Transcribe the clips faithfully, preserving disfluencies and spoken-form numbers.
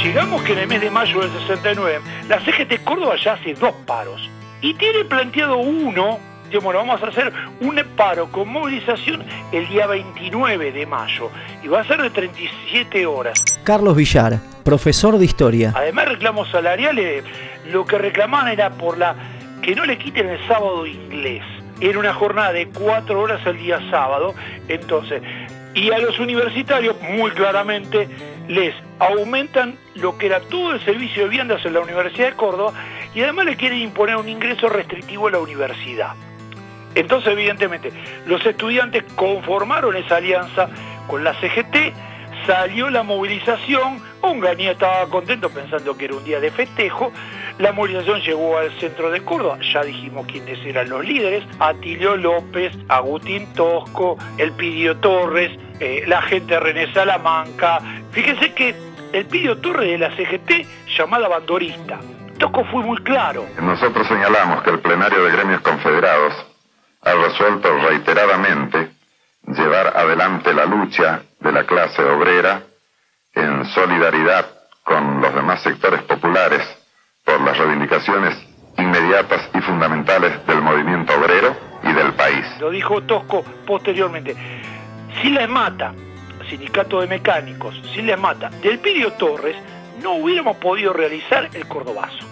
Llegamos que en el mes de mayo del sesenta y nueve, la C G T Córdoba ya hace dos paros. Y tiene planteado uno, digamos, bueno, vamos a hacer un paro con movilización el día veintinueve de mayo. Y va a ser de treinta y siete horas. Carlos Villar, profesor de historia. Además, reclamos salariales, lo que reclamaban era por la que no le quiten el sábado inglés. Era una jornada de cuatro horas el día sábado. Entonces, y a los universitarios, muy claramente, les aumentan lo que era todo el servicio de viandas en la Universidad de Córdoba y además le quieren imponer un ingreso restrictivo a la universidad. Entonces, evidentemente, los estudiantes conformaron esa alianza con la C G T, salió la movilización, Onganía estaba contento pensando que era un día de festejo, la movilización llegó al centro de Córdoba, ya dijimos quiénes eran los líderes, Atilio López, Agustín Tosco, Elpidio Torres, eh, la gente René Salamanca. Fíjense que Elpidio Torres de la C G T, llamada bandorista. Tosco fue muy claro. Nosotros señalamos que el plenario de gremios confederados ha resuelto reiteradamente llevar adelante la lucha de la clase obrera en solidaridad con los demás sectores populares por las reivindicaciones inmediatas y fundamentales del movimiento obrero y del país. Lo dijo Tosco posteriormente. Si les mata, sindicato de mecánicos, si les mata del Elpidio Torres, no hubiéramos podido realizar el Cordobazo.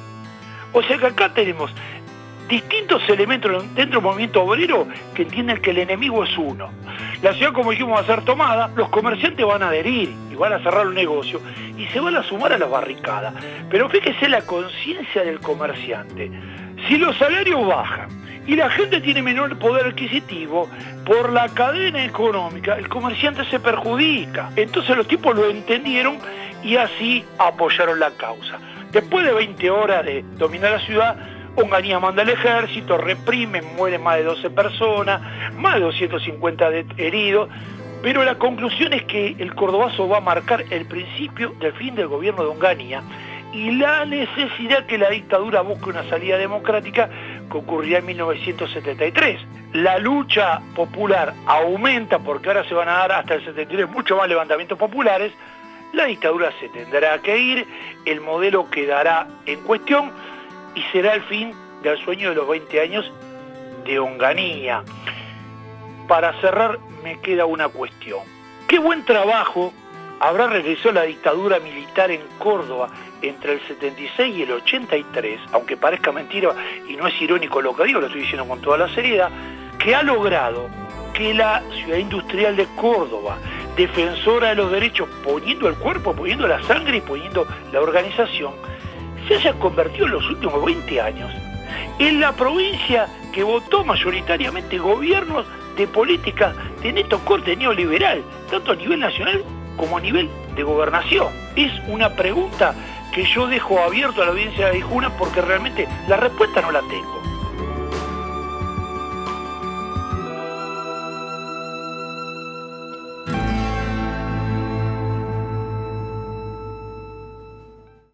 O sea que acá tenemos distintos elementos dentro del movimiento obrero que entienden que el enemigo es uno. La ciudad, como dijimos, va a ser tomada, los comerciantes van a adherir y van a cerrar el negocio y se van a sumar a las barricadas. Pero fíjese la conciencia del comerciante. Si los salarios bajan y la gente tiene menor poder adquisitivo, por la cadena económica el comerciante se perjudica. Entonces los tipos lo entendieron y así apoyaron la causa. Después de veinte horas de dominar la ciudad, Onganía manda el ejército, reprime, mueren más de doce personas, más de doscientos cincuenta heridos, pero la conclusión es que el Cordobazo va a marcar el principio del fin del gobierno de Onganía y la necesidad que la dictadura busque una salida democrática que ocurrirá en mil novecientos setenta y tres. La lucha popular aumenta porque ahora se van a dar hasta el setenta y tres mucho más levantamientos populares, la dictadura se tendrá que ir, el modelo quedará en cuestión y será el fin del sueño de los veinte años de Onganía. Para cerrar, me queda una cuestión. ¿Qué buen trabajo habrá realizado la dictadura militar en Córdoba entre el setenta y seis y el ochenta y tres, aunque parezca mentira y no es irónico lo que digo, lo estoy diciendo con toda la seriedad, que ha logrado que la ciudad industrial de Córdoba, defensora de los derechos, poniendo el cuerpo, poniendo la sangre y poniendo la organización, se haya convertido en los últimos veinte años en la provincia que votó mayoritariamente gobiernos de políticas de neto corte neoliberal, tanto a nivel nacional como a nivel de gobernación. Es una pregunta que yo dejo abierto a la audiencia de Dijuna porque realmente la respuesta no la tengo.